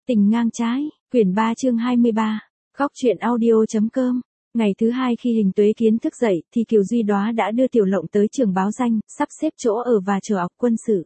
Tình ngang trái, quyển 3 chương 23, góc truyện audio.com. Ngày thứ hai khi Hình Tuế Kiến thức dậy thì Kiều Duy Đóa đã đưa Tiểu Lộng tới trường báo danh, sắp xếp chỗ ở và chờ học quân sự.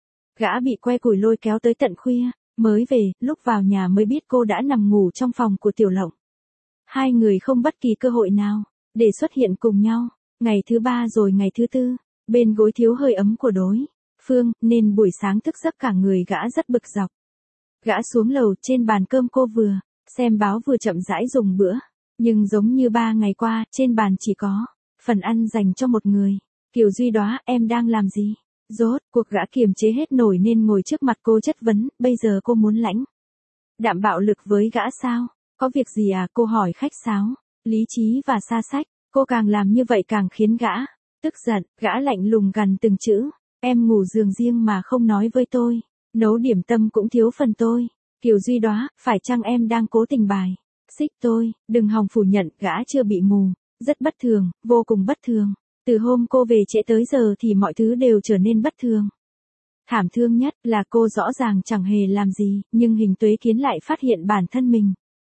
Gã bị que củi lôi kéo tới tận khuya, mới về, lúc vào nhà mới biết cô đã nằm ngủ trong phòng của Tiểu Lộng. Hai người không bất kỳ cơ hội nào để xuất hiện cùng nhau. Ngày thứ ba rồi ngày thứ tư, bên gối thiếu hơi ấm của đối phương, nên buổi sáng thức giấc cả người gã rất bực dọc. Gã xuống lầu, trên bàn cơm cô vừa xem báo vừa chậm rãi dùng bữa. Nhưng giống như 3 ngày qua, trên bàn chỉ có phần ăn dành cho một người. Kiều Duy Đóa, em đang làm gì? Rốt cuộc gã kiềm chế hết nổi nên ngồi trước mặt cô chất vấn, bây giờ cô muốn lãnh đạm bạo lực với gã sao? Có việc gì à? Cô hỏi khách sáo, lý trí và xa xách. Cô càng làm như vậy càng khiến gã tức giận. Gã lạnh lùng gằn từng chữ, em ngủ giường riêng mà không nói với tôi, nấu điểm tâm cũng thiếu phần tôi. Kiều Duy Đóa, phải chăng em đang cố tình bài xích tôi? Đừng hòng phủ nhận, gã chưa bị mù, rất bất thường, vô cùng bất thường. Từ hôm cô về trễ tới giờ thì mọi thứ đều trở nên bất thường. Thảm thương nhất là cô rõ ràng chẳng hề làm gì, nhưng Hình Tuế Kiến lại phát hiện bản thân mình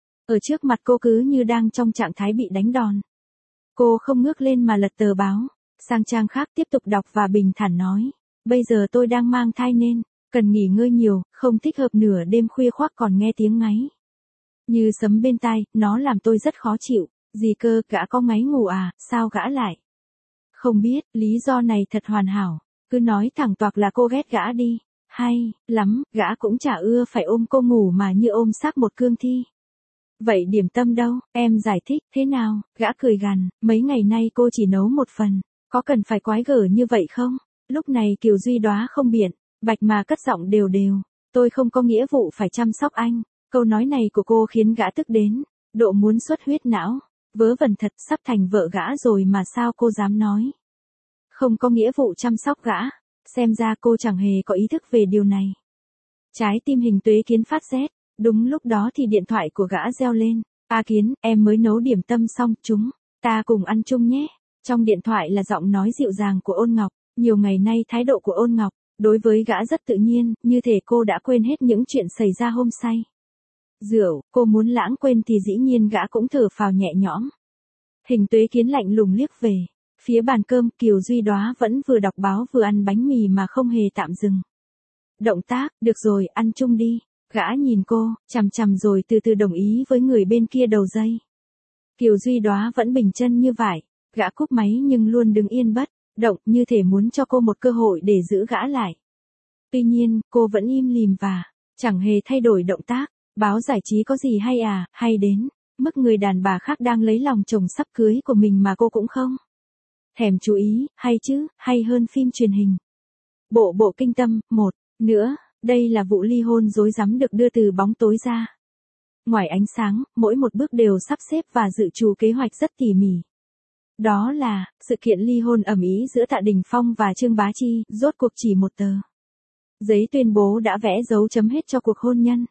ở trước mặt cô cứ như đang trong trạng thái bị đánh đòn. Cô không ngước lên mà lật tờ báo sang trang khác, tiếp tục đọc và bình thản nói, bây giờ tôi đang mang thai nên cần nghỉ ngơi nhiều, không thích hợp nửa đêm khuya khoác còn nghe tiếng ngáy như sấm bên tai, nó làm tôi rất khó chịu. Gì cơ? Gã có ngáy ngủ à? Sao gã lại không biết? Lý do này thật hoàn hảo, cứ nói thẳng toạc là cô ghét gã đi. Hay lắm, gã cũng chả ưa phải ôm cô ngủ mà như ôm xác một cương thi. Vậy điểm tâm đâu? Em giải thích thế nào? Gã cười gằn, mấy ngày nay cô chỉ nấu một phần, có cần phải quái gở như vậy không? Lúc này Kiều Duy Đóa không biện bạch mà cất giọng đều đều, tôi không có nghĩa vụ phải chăm sóc anh. Câu nói này của cô khiến gã tức đến độ muốn xuất huyết não. Vớ vẩn thật, sắp thành vợ gã rồi mà sao cô dám nói không có nghĩa vụ chăm sóc gã? Xem ra cô chẳng hề có ý thức về điều này. Trái tim Hình Tuế Kiến phát rét. Đúng lúc đó thì điện thoại của gã reo lên. A Kiến, em mới nấu điểm tâm xong, chúng ta cùng ăn chung nhé. Trong điện thoại là giọng nói dịu dàng của Ôn Ngọc. Nhiều ngày nay thái độ của Ôn Ngọc đối với gã rất tự nhiên, như thể cô đã quên hết những chuyện xảy ra hôm say rượu. Cô muốn lãng quên thì dĩ nhiên gã cũng thở phào nhẹ nhõm. Hình Tuế Kiến lạnh lùng liếc về phía bàn cơm. Kiều Duy Đóa vẫn vừa đọc báo vừa ăn bánh mì mà không hề tạm dừng động tác. Được rồi, ăn chung đi. Gã nhìn cô chằm chằm rồi từ từ đồng ý với người bên kia đầu dây. Kiều Duy Đóa vẫn bình chân như vải. Gã cúp máy nhưng luôn đứng yên bất động, như thể muốn cho cô một cơ hội để giữ gã lại. Tuy nhiên, cô vẫn im lìm và chẳng hề thay đổi động tác. Báo giải trí có gì hay à? Hay đến mức người đàn bà khác đang lấy lòng chồng sắp cưới của mình mà cô cũng không thèm chú ý, hay chứ? Hay hơn phim truyền hình Bộ Kinh Tâm. Một nữa, đây là vụ ly hôn rối rắm được đưa từ bóng tối ra ngoài ánh sáng, mỗi một bước đều sắp xếp và dự trù kế hoạch rất tỉ mỉ. Đó là sự kiện ly hôn ầm ĩ giữa Tạ Đình Phong và Trương Bá Chi. Rốt cuộc chỉ một tờ giấy tuyên bố đã vẽ dấu chấm hết cho cuộc hôn nhân.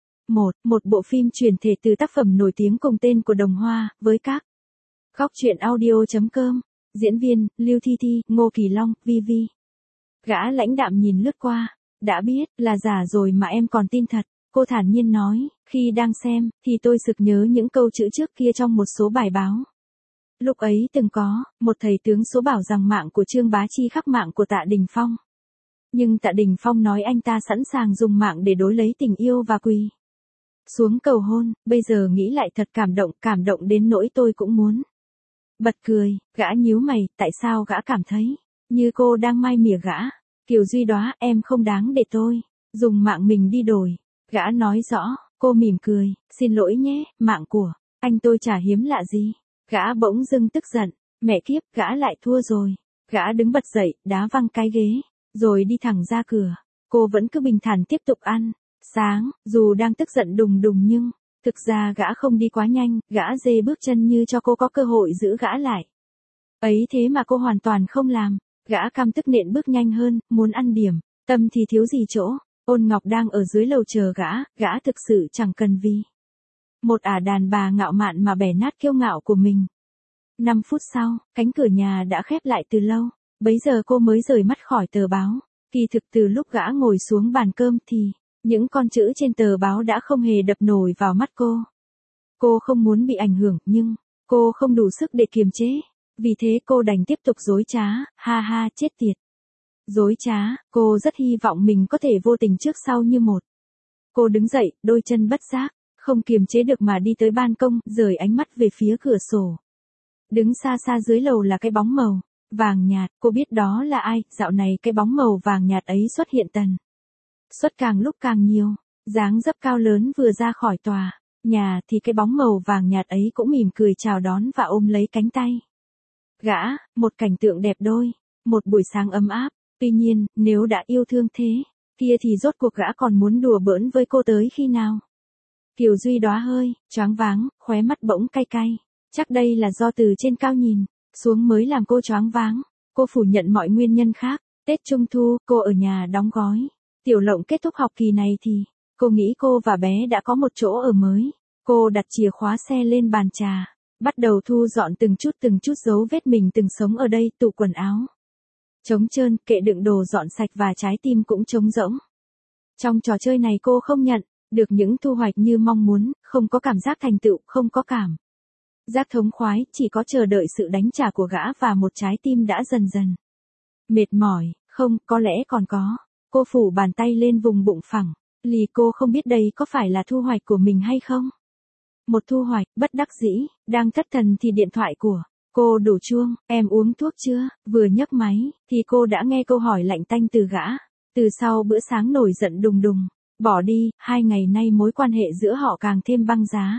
Một bộ phim chuyển thể từ tác phẩm nổi tiếng cùng tên của Đồng Hoa, với các góc truyện audio.com, diễn viên, Lưu Thi Thi, Ngô Kỳ Long, Vi. Gã lãnh đạm nhìn lướt qua, đã biết là giả rồi mà em còn tin thật. Cô thản nhiên nói, khi đang xem, thì tôi sực nhớ những câu chữ trước kia trong một số bài báo. Lúc ấy từng có một thầy tướng số bảo rằng mạng của Trương Bá Chi khắc mạng của Tạ Đình Phong. Nhưng Tạ Đình Phong nói anh ta sẵn sàng dùng mạng để đối lấy tình yêu và quỳ xuống cầu hôn. Bây giờ nghĩ lại thật cảm động đến nỗi tôi cũng muốn bật cười. Gã nhíu mày, tại sao gã cảm thấy như cô đang mai mỉa gã? Kiều Duy Đóa, em không đáng để tôi dùng mạng mình đi đổi. Gã nói rõ. Cô mỉm cười, xin lỗi nhé, mạng của anh tôi chả hiếm lạ gì. Gã bỗng dưng tức giận, mẹ kiếp, gã lại thua rồi. Gã đứng bật dậy, đá văng cái ghế, rồi đi thẳng ra cửa. Cô vẫn cứ bình thản tiếp tục ăn sáng, dù đang tức giận đùng đùng nhưng thực ra gã không đi quá nhanh. Gã dê bước chân như cho cô có cơ hội giữ gã lại. Ấy thế mà cô hoàn toàn không làm. Gã căm tức nện bước nhanh hơn, muốn ăn điểm tâm thì thiếu gì chỗ. Ôn Ngọc đang ở dưới lầu chờ gã thực sự chẳng cần vì một đàn bà ngạo mạn mà bẻ nát kiêu ngạo của mình. 5 phút sau, cánh cửa nhà đã khép lại từ lâu. Bấy giờ cô mới rời mắt khỏi tờ báo. Kỳ thực từ lúc gã ngồi xuống bàn cơm thì Những con chữ trên tờ báo đã không hề đập nổi vào mắt cô. Cô không muốn bị ảnh hưởng, nhưng cô không đủ sức để kiềm chế. Vì thế cô đành tiếp tục dối trá, ha ha chết tiệt. Dối trá, cô rất hy vọng mình có thể vô tình trước sau như một. Cô đứng dậy, đôi chân bất giác, không kiềm chế được mà đi tới ban công, rời ánh mắt về phía cửa sổ. Đứng xa xa dưới lầu là cái bóng màu vàng nhạt, cô biết đó là ai, dạo này cái bóng màu vàng nhạt ấy xuất hiện xuất càng lúc càng nhiều, dáng dấp cao lớn vừa ra khỏi tòa nhà thì cái bóng màu vàng nhạt ấy cũng mỉm cười chào đón và ôm lấy cánh tay gã, một cảnh tượng đẹp đôi, một buổi sáng ấm áp. Tuy nhiên, nếu đã yêu thương thế kia thì rốt cuộc gã còn muốn đùa bỡn với cô tới khi nào? Kiều Duy Đóa hơi choáng váng, khóe mắt bỗng cay cay. Chắc đây là do từ trên cao nhìn xuống mới làm cô choáng váng. Cô phủ nhận mọi nguyên nhân khác. Tết Trung Thu, cô ở nhà đóng gói. Tiểu Lộng kết thúc học kỳ này thì cô nghĩ cô và bé đã có một chỗ ở mới. Cô đặt chìa khóa xe lên bàn trà, bắt đầu thu dọn từng chút dấu vết mình từng sống ở đây, tủ quần áo trống trơn, kệ đựng đồ dọn sạch và trái tim cũng trống rỗng. Trong trò chơi này cô không nhận được những thu hoạch như mong muốn, không có cảm giác thành tựu, không có cảm giác thống khoái, chỉ có chờ đợi sự đánh trả của gã và một trái tim đã dần dần mệt mỏi. Không, có lẽ còn có. Cô phủ bàn tay lên vùng bụng phẳng, lì, cô không biết đây có phải là thu hoạch của mình hay không. Một thu hoạch, bất đắc dĩ, đang thất thần thì điện thoại của cô đổ chuông. Em uống thuốc chưa? Vừa nhấc máy thì cô đã nghe câu hỏi lạnh tanh từ gã. Từ sau bữa sáng nổi giận đùng đùng bỏ đi, 2 ngày nay mối quan hệ giữa họ càng thêm băng giá.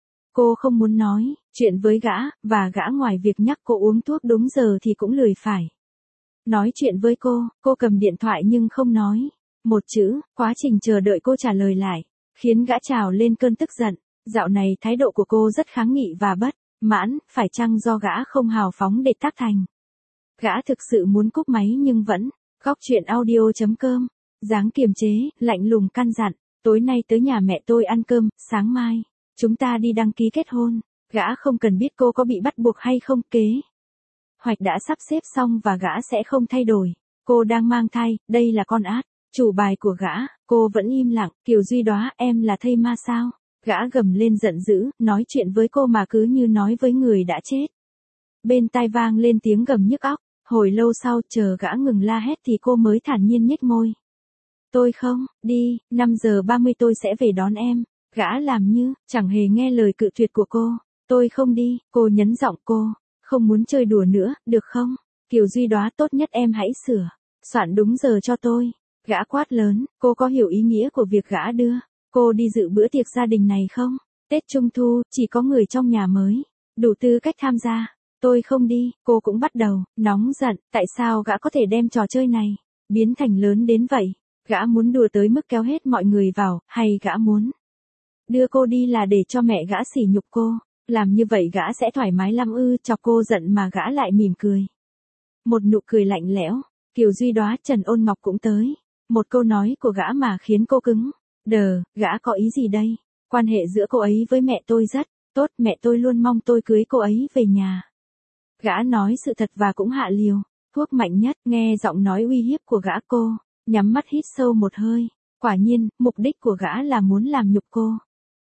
Cô không muốn nói chuyện với gã, và gã ngoài việc nhắc cô uống thuốc đúng giờ thì cũng lười phải nói chuyện với cô cầm điện thoại nhưng không nói một chữ. Quá trình chờ đợi cô trả lời lại khiến gã trào lên cơn tức giận. Dạo này thái độ của cô rất kháng nghị và bất mãn, phải chăng do gã không hào phóng để tác thành. Gã thực sự muốn cúp máy nhưng vẫn. Góc chuyện audio.com. Dáng kiềm chế, lạnh lùng căn dặn, tối nay tới nhà mẹ tôi ăn cơm, sáng mai chúng ta đi đăng ký kết hôn. Gã không cần biết cô có bị bắt buộc hay không, kế hoạch đã sắp xếp xong và gã sẽ không thay đổi. Cô đang mang thai, đây là con át chủ bài của gã. Cô vẫn im lặng. Kiều Duy Đóa, em là thây ma sao? Gã gầm lên giận dữ, nói chuyện với cô mà cứ như nói với người đã chết. Bên tai vang lên tiếng gầm nhức óc. Hồi lâu sau, chờ gã ngừng la hét thì cô mới thản nhiên nhếch môi. Tôi không, đi, 5 giờ 30 tôi sẽ về đón em. Gã làm như chẳng hề nghe lời cự tuyệt của cô. Tôi không đi, cô nhấn giọng, cô không muốn chơi đùa nữa, được không? Kiều Duy Đóa, tốt nhất em hãy sửa soạn đúng giờ cho tôi. Gã quát lớn. Cô có hiểu ý nghĩa của việc gã đưa cô đi dự bữa tiệc gia đình này không? Tết Trung Thu, chỉ có người trong nhà mới đủ tư cách tham gia. Tôi không đi. Cô cũng bắt đầu nóng giận. Tại sao gã có thể đem trò chơi này biến thành lớn đến vậy? Gã muốn đùa tới mức kéo hết mọi người vào, hay gã muốn đưa cô đi là để cho mẹ gã sỉ nhục cô? Làm như vậy gã sẽ thoải mái lắm ư? Chọc cô giận mà gã lại mỉm cười. Một nụ cười lạnh lẽo. Kiều Duy Đóa, Trần Ôn Ngọc cũng tới. Một câu nói của gã mà khiến cô cứng đờ. Gã có ý gì đây? Quan hệ giữa cô ấy với mẹ tôi rất tốt, mẹ tôi luôn mong tôi cưới cô ấy về nhà. Gã nói sự thật và cũng hạ liều thuốc mạnh nhất. Nghe giọng nói uy hiếp của gã, cô nhắm mắt hít sâu một hơi. Quả nhiên, mục đích của gã là muốn làm nhục cô.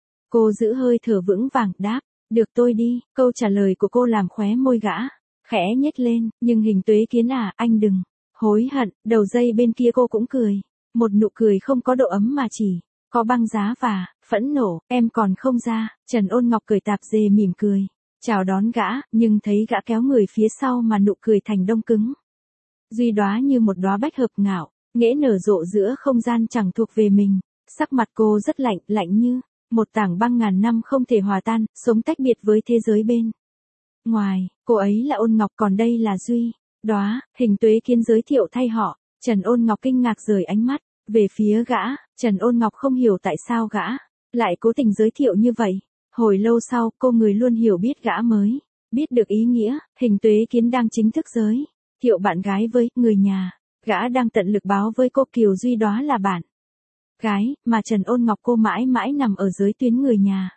Cô giữ hơi thở vững vàng đáp, được tôi đi. Câu trả lời của cô làm khóe môi gã khẽ nhếch lên. Nhưng Hình Tuế Kiến à, anh đừng hối hận. Đầu dây bên kia cô cũng cười. Một nụ cười không có độ ấm mà chỉ có băng giá và phẫn nộ. Em còn không ra? Trần Ôn Ngọc cởi tạp dề mỉm cười chào đón gã, nhưng thấy gã kéo người phía sau mà nụ cười thành đông cứng. Duy Đóa như một đóa bách hợp ngạo nghễ nở rộ giữa không gian chẳng thuộc về mình. Sắc mặt cô rất lạnh, lạnh như một tảng băng ngàn năm không thể hòa tan, sống tách biệt với thế giới bên ngoài. Cô ấy là Ôn Ngọc, còn đây là Duy Đóa. Hình Tuế Kiến giới thiệu thay họ. Trần Ôn Ngọc kinh ngạc rời ánh mắt về phía gã. Trần Ôn Ngọc không hiểu tại sao gã lại cố tình giới thiệu như vậy. Hồi lâu sau, cô người luôn hiểu biết gã mới biết được ý nghĩa. Hình Tuế Kiến đang chính thức giới thiệu bạn gái với người nhà. Gã đang tận lực báo với cô Kiều Duy Đóa là bạn gái mà Trần Ôn Ngọc cô mãi mãi nằm ở giới tuyến người nhà.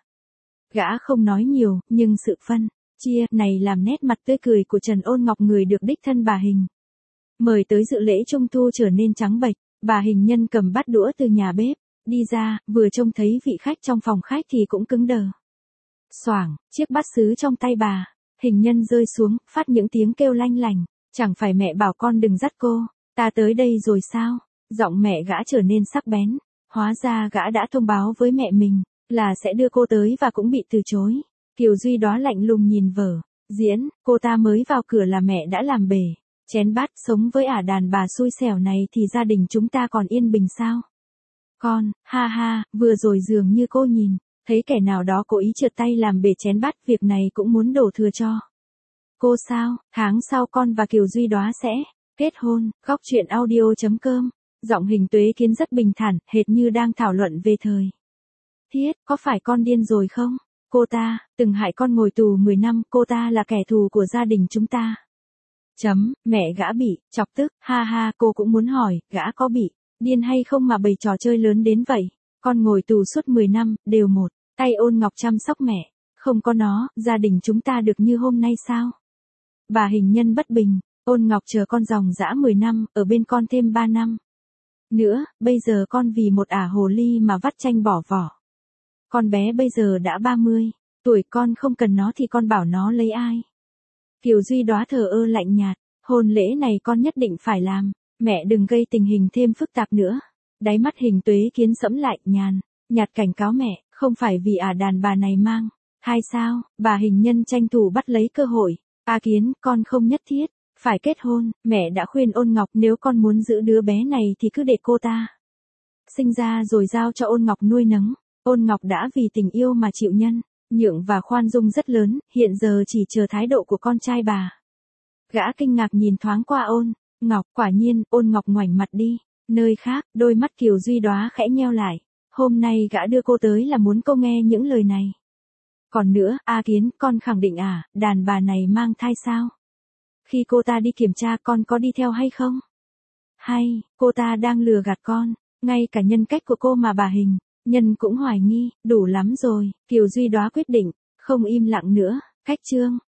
Gã không nói nhiều, nhưng sự phân chia này làm nét mặt tươi cười của Trần Ôn Ngọc, người được đích thân bà Hình mời tới dự lễ Trung Thu, trở nên trắng bệch. Bà Hình nhân cầm bát đũa từ nhà bếp đi ra, vừa trông thấy vị khách trong phòng khách thì cũng cứng đờ. Xoảng, chiếc bát sứ trong tay bà, hình nhân rơi xuống, phát những tiếng kêu lanh lành. Chẳng phải mẹ bảo con đừng dắt cô, ta tới đây rồi sao? Giọng mẹ gã trở nên sắc bén. Hóa ra gã đã thông báo với mẹ mình, là sẽ đưa cô tới và cũng bị từ chối. Kiều Duy đó lạnh lùng nhìn vở diễn, cô ta mới vào cửa là mẹ đã làm bể chén bát. Sống với ả đàn bà xui xẻo này thì gia đình chúng ta còn yên bình sao? Con, ha ha, vừa rồi dường như cô nhìn thấy kẻ nào đó cố ý trượt tay làm bể chén bát, việc này cũng muốn đổ thừa cho cô sao? Tháng sau con và Kiều Duy Đóa sẽ kết hôn. Góc truyện audio.com. Giọng Hình Tuế Kiến rất bình thản, hệt như đang thảo luận về thời Thiết. Có phải con điên rồi không? Cô ta từng hại con ngồi tù 10 năm, cô ta là kẻ thù của gia đình chúng ta. Mẹ gã bị chọc tức. Ha ha, cô cũng muốn hỏi, gã có bị điên hay không mà bày trò chơi lớn đến vậy? Con ngồi tù suốt 10 năm, đều một tay Ôn Ngọc chăm sóc mẹ. Không có nó, gia đình chúng ta được như hôm nay sao? Bà hình nhân bất bình. Ôn Ngọc chờ con dòng dã 10 năm, ở bên con thêm 3 năm nữa, bây giờ con vì một ả hồ ly mà vắt chanh bỏ vỏ. Con bé bây giờ đã 30 tuổi, con không cần nó thì con bảo nó lấy ai? Kiều Duy Đóa thờ ơ lạnh nhạt. Hôn lễ này con nhất định phải làm, mẹ đừng gây tình hình thêm phức tạp nữa. Đáy mắt Hình Tuế Kiến sẫm lại, nhàn nhạt cảnh cáo mẹ, không phải vì ả đàn bà này mang thai sao? Bà hình nhân tranh thủ bắt lấy cơ hội. A Kiến, con không nhất thiết phải kết hôn, mẹ đã khuyên Ôn Ngọc nếu con muốn giữ đứa bé này thì cứ để cô ta sinh ra rồi giao cho Ôn Ngọc nuôi nấng. Ôn Ngọc đã vì tình yêu mà chịu nhân nhượng và khoan dung rất lớn, hiện giờ chỉ chờ thái độ của con trai bà. Gã kinh ngạc nhìn thoáng qua Ôn Ngọc, quả nhiên. Ôn Ngọc ngoảnh mặt đi nơi khác, đôi mắt Kiều Duy Đóa khẽ nheo lại. Hôm nay gã đưa cô tới là muốn cô nghe những lời này. Còn nữa, A Kiến, con khẳng định đàn bà này mang thai sao? Khi cô ta đi kiểm tra con có đi theo hay không? Hay, cô ta đang lừa gạt con? Ngay cả nhân cách của cô mà bà hình nhân cũng hoài nghi. Đủ lắm rồi. Kiều Duy Đóa quyết định không im lặng nữa. Cách chương